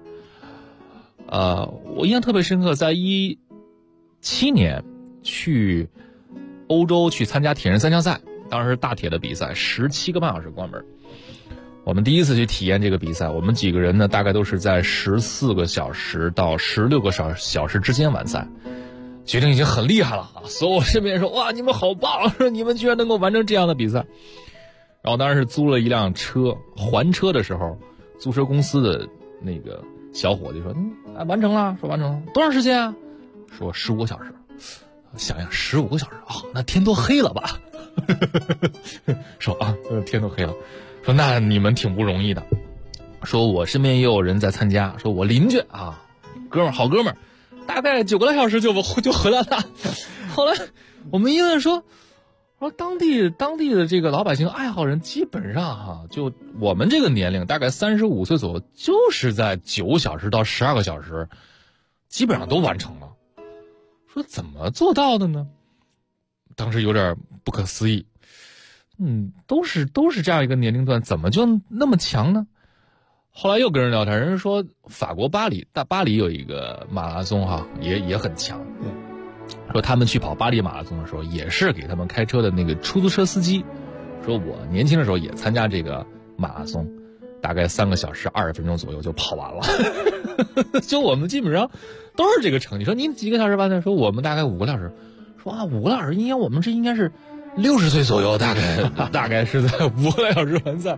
我印象特别深刻，在17年去欧洲去参加铁人3项赛，当时大铁的比赛17个半小时关门。我们第一次去体验这个比赛，我们几个人呢大概都是在14个小时到16个小时之间完赛。 决定已经很厉害了啊！所有我身边人说哇，你们好棒，说你们居然能够完成这样的比赛。然后当时是租了一辆车，还车的时候，租车公司的那个小伙计说：“完成了，说完成了，多长时间啊？”说15个小时。想想15个小时啊，那天都黑了吧？说啊，天都黑了。说那你们挺不容易的。说我身边也有人在参加，说我邻居啊，好哥们儿，大概9个来小时就回来了。后来我们一问说当地的这个老百姓爱好人基本上就我们这个年龄大概35岁左右，就是在9小时到12个小时，基本上都完成了。说怎么做到的呢？当时有点不可思议。都是这样一个年龄段，怎么就那么强呢？后来又跟人聊天，人说法国巴黎有一个马拉松也很强。说他们去跑巴黎马拉松的时候，也是给他们开车的那个出租车司机说，我年轻的时候也参加这个马拉松，大概3个小时20分钟左右就跑完了。就我们基本上都是这个成绩。说您几个小时完赛？说我们大概5个小时。说5个小时，我们这应该是60岁左右，大概是在5个小时完赛。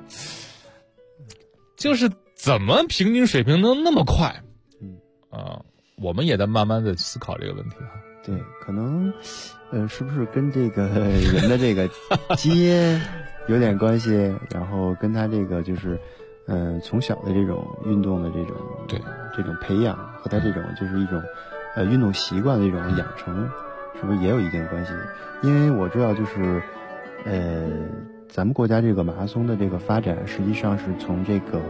就是怎么平均水平能那么快？我们也在慢慢的思考这个问题。 对，可能是不是跟这个人的这个基因有点关系？然后跟他这个就是从小的这种运动的这种培养和他这种就是一种运动习惯的这种养成，是不是也有一定关系？因为我知道就是咱们国家这个马拉松的这个发展，实际上是从这个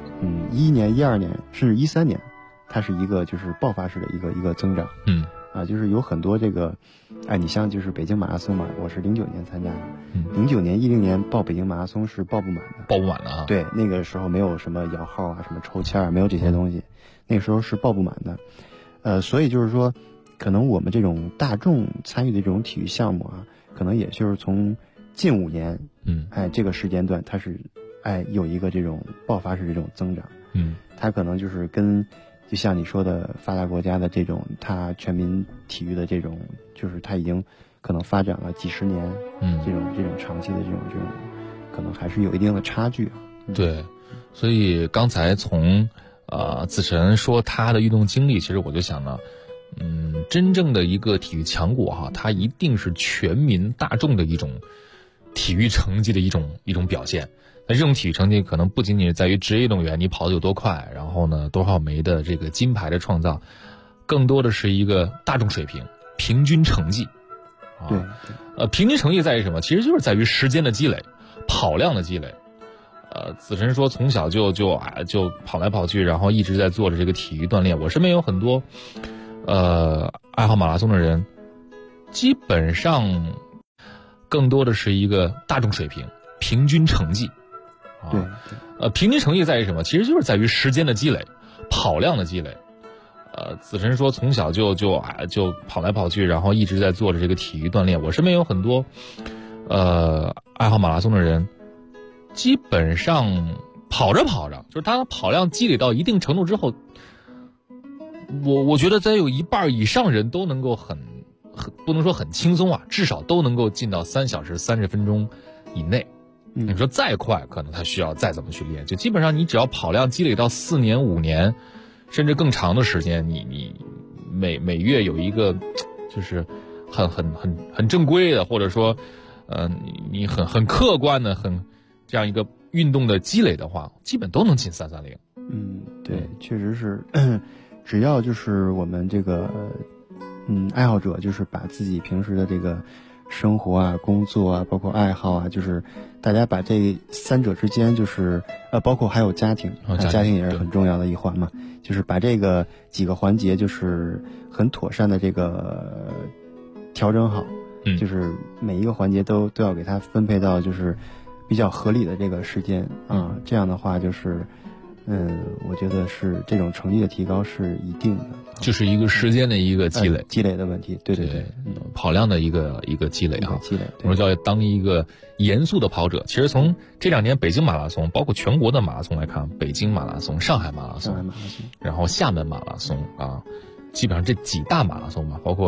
11年、12年甚至13年，它是一个就是爆发式的一个增长。就是有很多这个，你像就是北京马拉松嘛，我是09年参加的，09年、10年报北京马拉松是报不满的啊。对，那个时候没有什么摇号啊、什么抽签啊，没有这些东西，那个时候是报不满的。所以就是说，可能我们这种大众参与的这种体育项目啊，可能也就是从近5年，这个时间段，它是有一个这种爆发式这种增长。它可能就是就像你说的，发达国家的这种，它全民体育的这种，就是它已经可能发展了几十年，这种长期的这种，可能还是有一定的差距。 对，所以刚才从子晨说他的运动经历，其实我就想呢，真正的一个体育强国它一定是全民大众的一种体育成绩的一种表现。那这种体育成绩可能不仅仅是在于职业运动员你跑得有多快，然后呢多少枚的这个金牌的创造，更多的是一个大众水平平均成绩。平均成绩在于什么？其实就是在于时间的积累，跑量的积累。子晨说从小就跑来跑去，然后一直在做着这个体育锻炼。我身边有很多爱好马拉松的人，基本上更多的是一个大众水平平均成绩。平均成绩在于什么？其实就是在于时间的积累，跑量的积累。子晨说从小就跑来跑去，然后一直在做着这个体育锻炼。我身边有很多爱好马拉松的人，基本上跑着就是他跑量积累到一定程度之后，我觉得再有1半以上人都能够很不能说很轻松至少都能够进到3小时30分钟以内。你说再快，可能他需要再怎么去练，就基本上你只要跑量积累到4年5年，甚至更长的时间，你每月有一个就是很正规的，或者说你很客观的这样一个运动的积累的话，基本都能进330。 对，确实是，只要就是我们这个爱好者，就是把自己平时的这个生活啊、工作啊，包括爱好啊，就是大家把这3者之间，就是包括还有家庭，家庭也是很重要的一环嘛，就是把这个几个环节就是很妥善的这个调整好，就是每一个环节都要给它分配到就是比较合理的这个时间这样的话就是我觉得是这种成绩的提高是一定的， 就是一个时间的一个积累的问题。对， 跑量的一个积累积累。 我说要当一个严肃的跑者。其实从这2年北京马拉松，包括全国的马拉松来看，北京马拉松、上海马拉松，然后厦门马拉松基本上这几大马拉松嘛，包括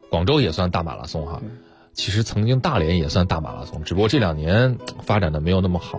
广州也算大马拉松哈。其实曾经大连也算大马拉松，只不过这2年发展的没有那么好，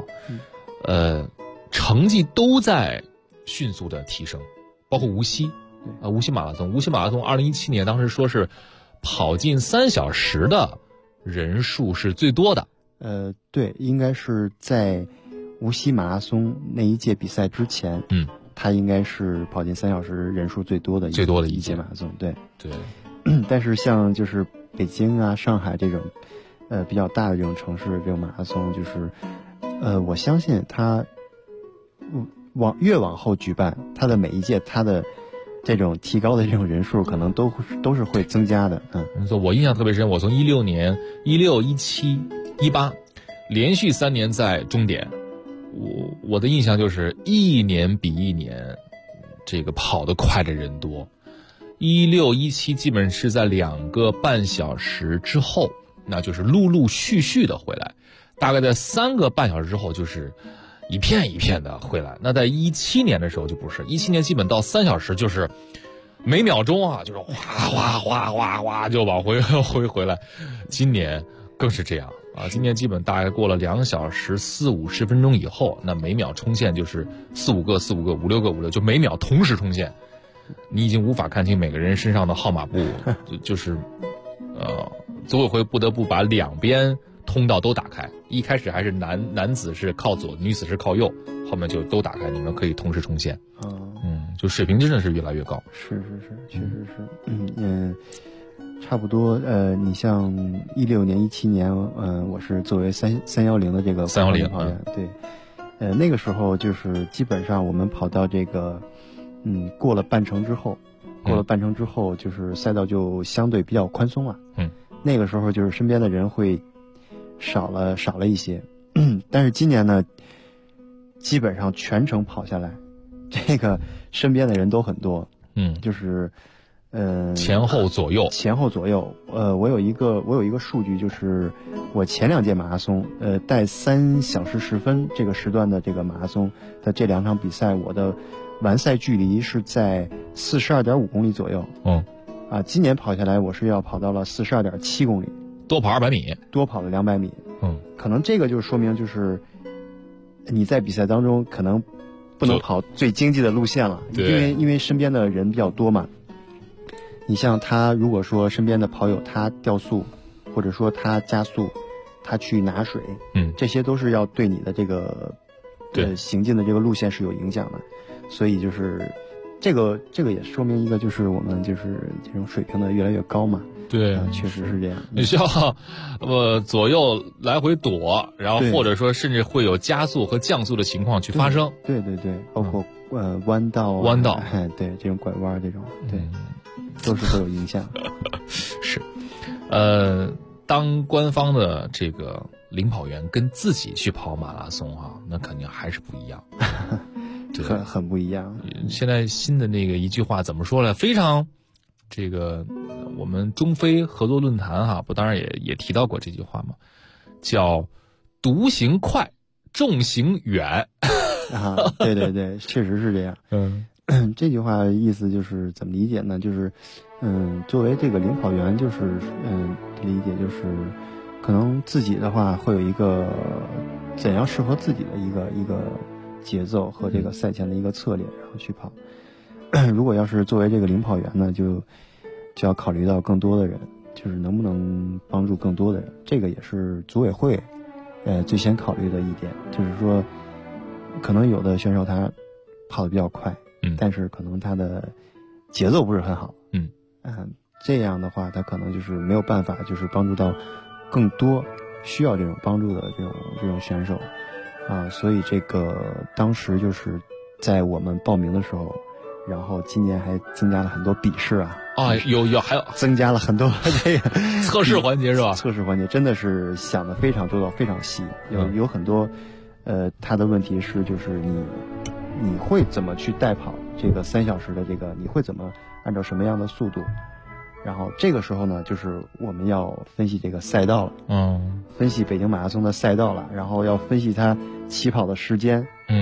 成绩都在迅速的提升，包括无锡无锡马拉松2017年当时说是跑进3小时的人数是最多的。 对，应该是在无锡马拉松那一届比赛之前，他应该是跑进3小时人数最多的一届马拉松。对。但是像就是北京啊、上海这种比较大的这种城市这种马拉松，就是我相信它越往后举办，它的每一届它的这种提高的这种人数可能都是会增加的。 我印象特别深，我从16年、16、17、18连续3年在终点，我的印象就是一年比一年这个跑得快的人多。16、17基本是在2个半小时之后，那就是陆陆续续的回来，大概在3个半小时之后就是一片一片的回来。那在17年的时候就不是，17年基本到3小时就是每秒钟啊，就是哗哗哗哗哗就往回来。今年更是这样啊，今年基本大概过了2小时40-50分钟以后，那每秒冲线就是4-5个、5-6个、5-6，就每秒同时冲线。你已经无法看清每个人身上的号码布，就是组委会不得不把2边通道都打开。一开始还是男子是靠左，女子是靠右，后面就都打开，你们可以同时冲线。就水平真的是越来越高。 是，确实是。差不多。你像16年、17年，我是作为310的这个 310 跑员，对。那个时候就是基本上我们跑到这个。过了半程之后，就是赛道就相对比较宽松了。那个时候就是身边的人会少了一些。但是今年呢，基本上全程跑下来，这个身边的人都很多。就是前后左右。 我有一个数据，就是我前2届马拉松，带3小时10分这个时段的这个马拉松的这2场比赛，我的完赛距离是在42.5公里左右。今年跑下来我是要跑到了42.7公里， 多跑200米， 多跑了200米。可能这个就说明就是你在比赛当中可能不能跑最经济的路线了，因为身边的人比较多嘛。你像他如果说身边的跑友他掉速，或者说他加速，他去拿水，这些都是要对你的这个行进的这个路线是有影响的。所以就是这个也说明一个，就是我们就是这种水平的越来越高嘛。 对， 确实是这样。 你需要左右来回躲，然后或者说甚至会有加速和降速的情况去发生。 对，包括弯道，对，这种拐弯这种，对，都是会有影响。 是，当官方的这个领跑员跟自己去跑马拉松那肯定还是不一样。 很不一样。 现在新的那个一句话怎么说呢？非常这个我们中非合作论坛不当然也提到过这句话嘛，叫独行快，众行远。 对，确实是这样。这句话意思就是怎么理解呢？就是作为这个领跑员，就是理解就是可能自己的话会有一个怎样适合自己的一个节奏和这个赛前的一个策略，然后去跑。如果要是作为这个领跑员呢，就要考虑到更多的人，就是能不能帮助更多的人。这个也是组委会最先考虑的一点，就是说可能有的选手他跑得比较快，但是可能他的节奏不是很好，这样的话他可能就是没有办法就是帮助到更多需要这种帮助的这种选手所以这个当时就是在我们报名的时候，然后今年还增加了很多笔试有还有增加了很多这个测试环节是吧？ 测试环节真的是想得非常周到，非常细，有很多他的问题是就是你会怎么去代跑这个3小时的这个，你会怎么按照什么样的速度，然后这个时候呢就是我们要分析这个赛道了，分析北京马拉松的赛道了，然后要分析它起跑的时间，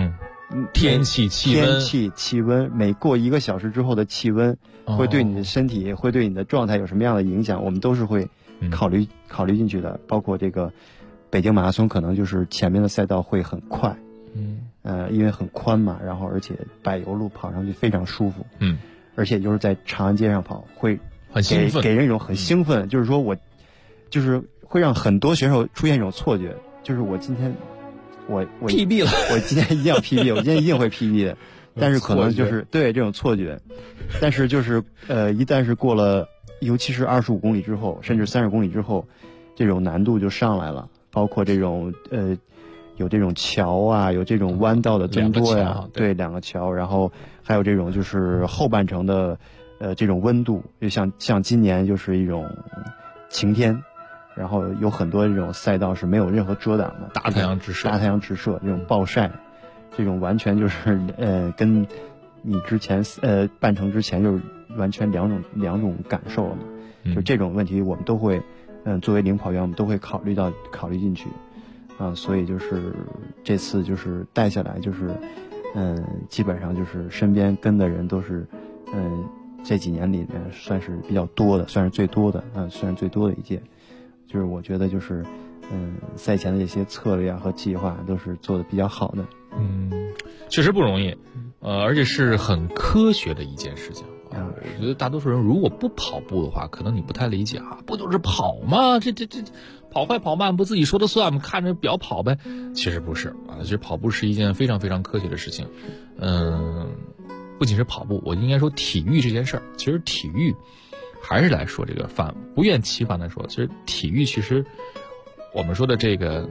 天气、 气温，每过1个小时之后的气温会对你的身体、会对你的状态有什么样的影响，我们都是会考虑进去的。包括这个北京马拉松，可能就是前面的赛道会很快，因为很宽嘛，然后而且柏油路跑上去非常舒服，而且就是在长安街上跑会很兴奋， 给人一种很兴奋，就是说就是会让很多选手出现一种错觉，就是我今天我 PB 了， 我今天一定要 PB， 我今天一定会 PB 的，但是可能就是对这种错觉，但是就是一旦是过了，尤其是25公里之后，甚至30公里之后，这种难度就上来了，包括这种有这种桥啊，有这种弯道的增多呀，对，2个桥，然后还有这种就是后半程的这种温度，就像今年就是一种晴天。然后有很多这种赛道是没有任何遮挡的， 大太阳直射， 这种暴晒，这种完全就是跟你之前半程之前就是完全两种感受了嘛。就这种问题我们都会作为领跑员我们都会考虑进去所以就是这次就是带下来就是基本上就是身边跟的人都是这几年里面算是比较多的，算是最多的一届。就是我觉得就是赛前的这些策略和计划都是做的比较好的。 确实不容易，而且是很科学的一件事情。我觉得大多数人如果不跑步的话，可能你不太理解不就是跑吗？这跑快跑慢不自己说了算吗？看着表跑呗。其实不是其实跑步是一件非常非常科学的事情。不仅是跑步，我应该说体育这件事儿，其实体育还是来说这个不厌其烦的说，其实体育其实我们说的这个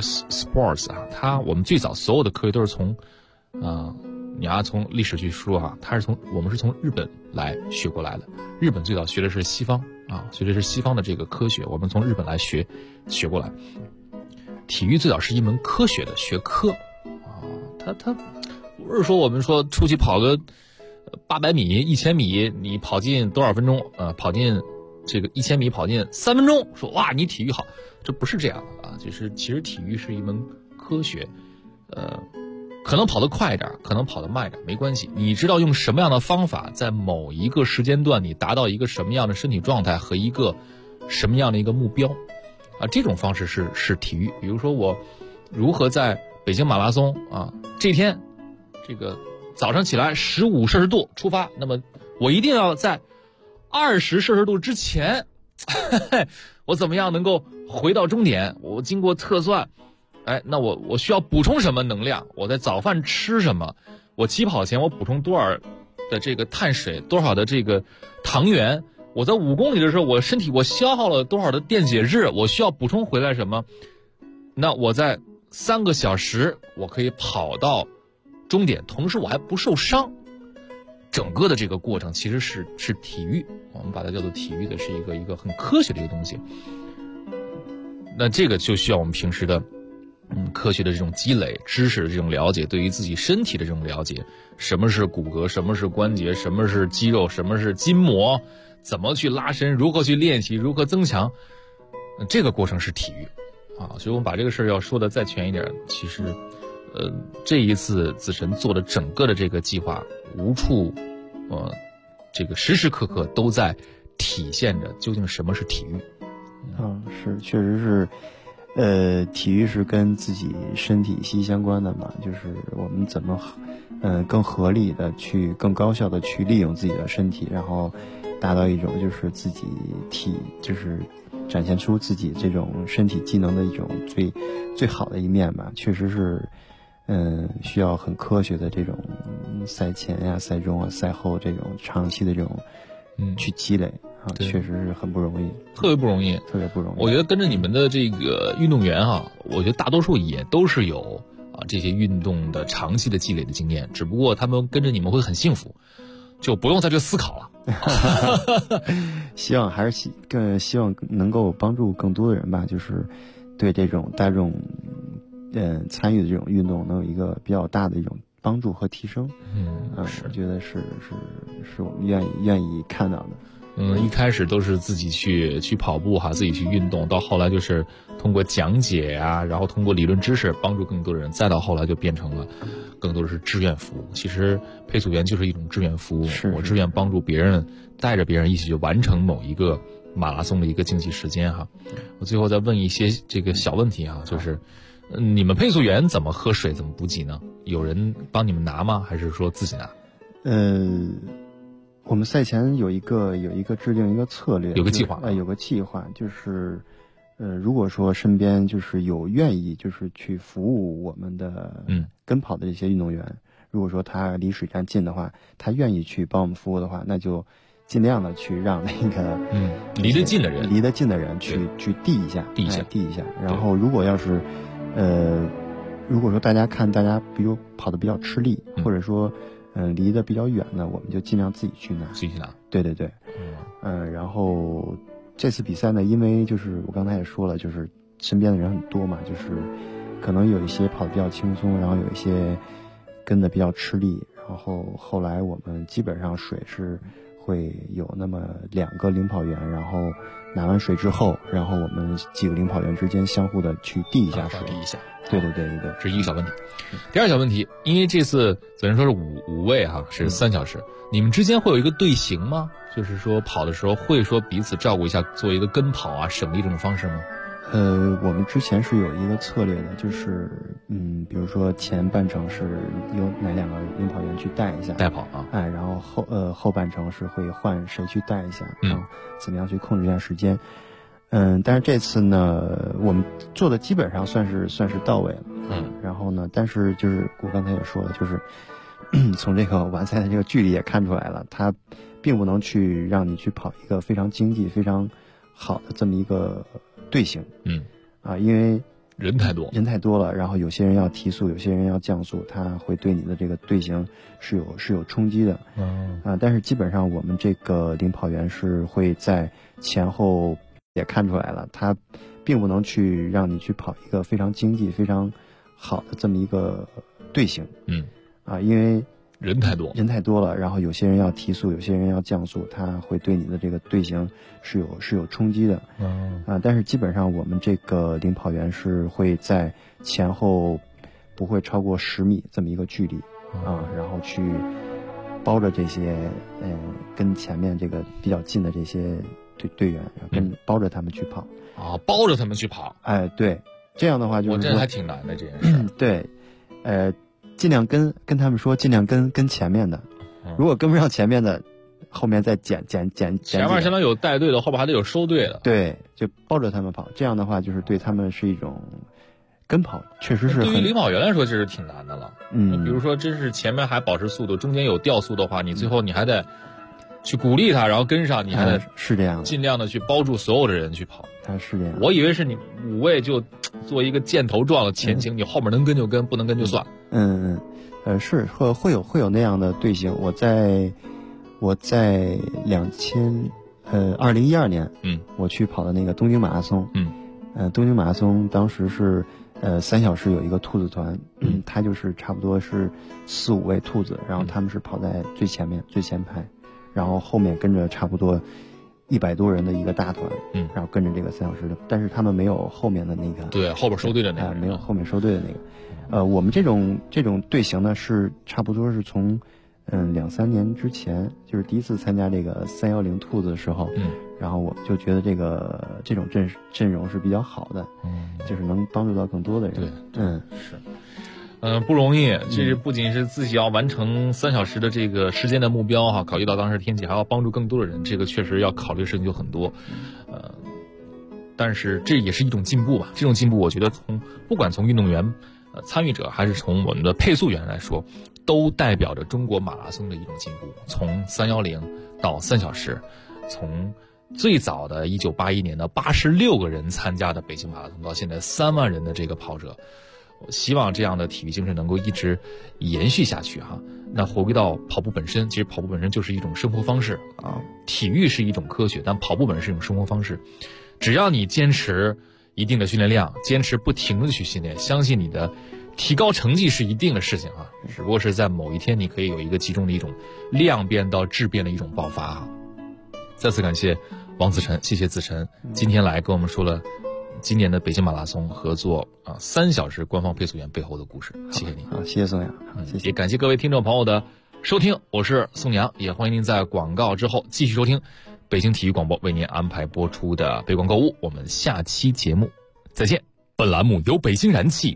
sports 我们最早所有的科学都是从你要从历史去说我们是从日本来学过来的。日本最早学的是西方学的是西方的这个科学，我们从日本来学过来。体育最早是一门科学的学科它不是说我们说出去跑个800米、1000米，你跑进多少分钟？跑进这个1000米跑进3分钟，说哇你体育好，这不是这样的就是其实体育是一门科学，可能跑得快一点，可能跑得慢一点，没关系。你知道用什么样的方法，在某一个时间段，你达到一个什么样的身体状态和一个什么样的一个目标这种方式是体育。比如说我如何在北京马拉松这天这个早上起来15摄氏度出发，那么我一定要在20摄氏度之前我怎么样能够回到终点？我经过测算那我需要补充什么能量？我在早饭吃什么？我起跑前我补充多少的这个碳水，多少的这个糖原？我在5公里的时候，我身体我消耗了多少的电解质？我需要补充回来什么？那我在3个小时我可以跑到终点，同时我还不受伤。整个的这个过程其实是体育，我们把它叫做体育的，是一个很科学的一个东西。那这个就需要我们平时的科学的这种积累，知识的这种了解，对于自己身体的这种了解，什么是骨骼，什么是关节，什么是肌肉，什么是筋膜，怎么去拉伸，如何去练习，如何增强，这个过程是体育所以我们把这个事儿要说的再全一点，其实这一次子晨做的整个的这个计划，无处这个时时刻刻都在体现着究竟什么是体育。 是，确实是体育是跟自己身体息息相关的嘛，就是我们怎么更合理的去更高效的去利用自己的身体，然后达到一种就是自己就是展现出自己这种身体机能的一种最好的一面吧。确实是需要很科学的这种赛前呀、赛中啊、赛后这种长期的这种去积累确实是很不容易， 特别不容易。我觉得跟着你们的这个运动员我觉得大多数也都是有这些运动的长期的积累的经验，只不过他们跟着你们会很幸福，就不用再去思考了。 希望还是更希望能够帮助更多的人吧，就是对这种大众参与的这种运动能有一个比较大的一种帮助和提升。我觉得是我们愿意看到的。 一开始都是自己去跑步哈，自己去运动，到后来就是通过讲解啊，然后通过理论知识帮助更多的人，再到后来就变成了更多的是志愿服务。其实配速员就是一种志愿服务，我志愿帮助别人，带着别人一起去完成某一个马拉松的一个竞技时间哈。我最后再问一些这个小问题哈，就是你们配速员怎么喝水，怎么补给呢？有人帮你们拿吗？还是说自己拿？ 我们赛前有一个制定一个策略， 有个计划， 有个计划，就是如果说身边就是有愿意就是去服务我们的跟跑的这些运动员，如果说他离水站近的话，他愿意去帮我们服务的话，那就尽量的去让那个离得近的人去递一下。然后如果要是如果说大家比如跑得比较吃力，或者说离得比较远呢，我们就尽量自己去拿。对。然后这次比赛呢，因为就是我刚才也说了，就是身边的人很多嘛，就是可能有一些跑得比较轻松，然后有一些跟得比较吃力，然后后来我们基本上水是会有那么2个领跑员，然后拿完水之后，然后我们几个领跑员之间相互的去递一下水。对， 这是一个小问题。第二小问题，因为这次虽然说是五位哈，是3小时，你们之间会有一个队形吗？就是说跑的时候会说彼此照顾一下，做一个跟跑啊、省力这种方式吗？ 我们之前是有一个策略的，就是比如说前半程是由哪2个领跑员去带一下带跑啊， 然后后半程是会换谁去带一下，然后怎么样去控制一下时间。但是这次呢，我们做的基本上算是到位了。然后呢，但是就是我刚才也说了，就是从这个完赛的这个距离也看出来了，它并不能去让你去跑一个非常经济、非常好的这么一个队形。因为人太多了，然后有些人要提速，有些人要降速，它会对你的这个队形是有冲击的。但是基本上我们这个领跑员是会在前后也看出来了，他并不能去让你去跑一个非常经济、非常好的这么一个队形。因为人太多了，然后有些人要提速，有些人要降速，它会对你的这个队形是有冲击的。但是基本上我们这个领跑员是会在前后不会超过10米这么一个距离然后去包着这些跟前面这个比较近的这些队员，包着他们去跑包着他们去跑。 对，这样的话就是我这还挺难的这件事。 对，尽量跟他们说，尽量跟前面的，如果跟不上前面的，后面再减。前面相当于有带队的，后边还得有收队的。 对，就包着他们跑，这样的话就是对他们是一种跟跑，确实是对于领跑员来说，这是挺难的了。比如说真是前面还保持速度，中间有掉速的话，你最后你还得去鼓励他，然后跟上，你还得是这样， 尽量的去包住所有的人去跑。 是这样。 我以为是你5位就做一个箭头状的前行，你后面能跟就跟，不能跟就算。 是会有那样的队形。我在2012年，我去跑的那个东京马拉松，东京马拉松当时是3小时有一个兔子团，他就是差不多是4-5位兔子，然后他们是跑在最前面最前排，然后后面跟着差不多100多人的一个大团，然后跟着这个3小时的，但是他们没有后面的那个， 对，后边收队的那个， 没有后面收队的那个。我们这种队形呢是差不多是从2-3年之前，就是第一次参加这个310兔子的时候，然后我就觉得这种阵容是比较好的，就是能帮助到更多的人。 对，是。不容易，这是不仅是自己要完成3小时的这个时间的目标哈，考虑到当时天气，还要帮助更多的人，这个确实要考虑的事情就很多。但是这也是一种进步吧。这种进步，我觉得不管从运动员、参与者，还是从我们的配速员来说，都代表着中国马拉松的一种进步。从310到3小时，从最早的1981年的86个人参加的北京马拉松，到现在3万人的这个跑者。我希望这样的体育精神能够一直延续下去哈。那回归到跑步本身，其实跑步本身就是一种生活方式啊。体育是一种科学，但跑步本身是一种生活方式。只要你坚持一定的训练量，坚持不停的去训练，相信你的提高成绩是一定的事情啊。只不过是在某一天，你可以有一个集中的一种量变到质变的一种爆发啊。 再次感谢王子晨，谢谢子晨今天来跟我们说了今年的北京马拉松合作3小时官方配速员背后的故事，谢谢您。 好，谢谢宋阳，谢谢。 也感谢各位听众朋友的收听，我是宋阳，也欢迎您在广告之后继续收听北京体育广播为您安排播出的北广购物，我们下期节目再见。 本栏目由北京燃气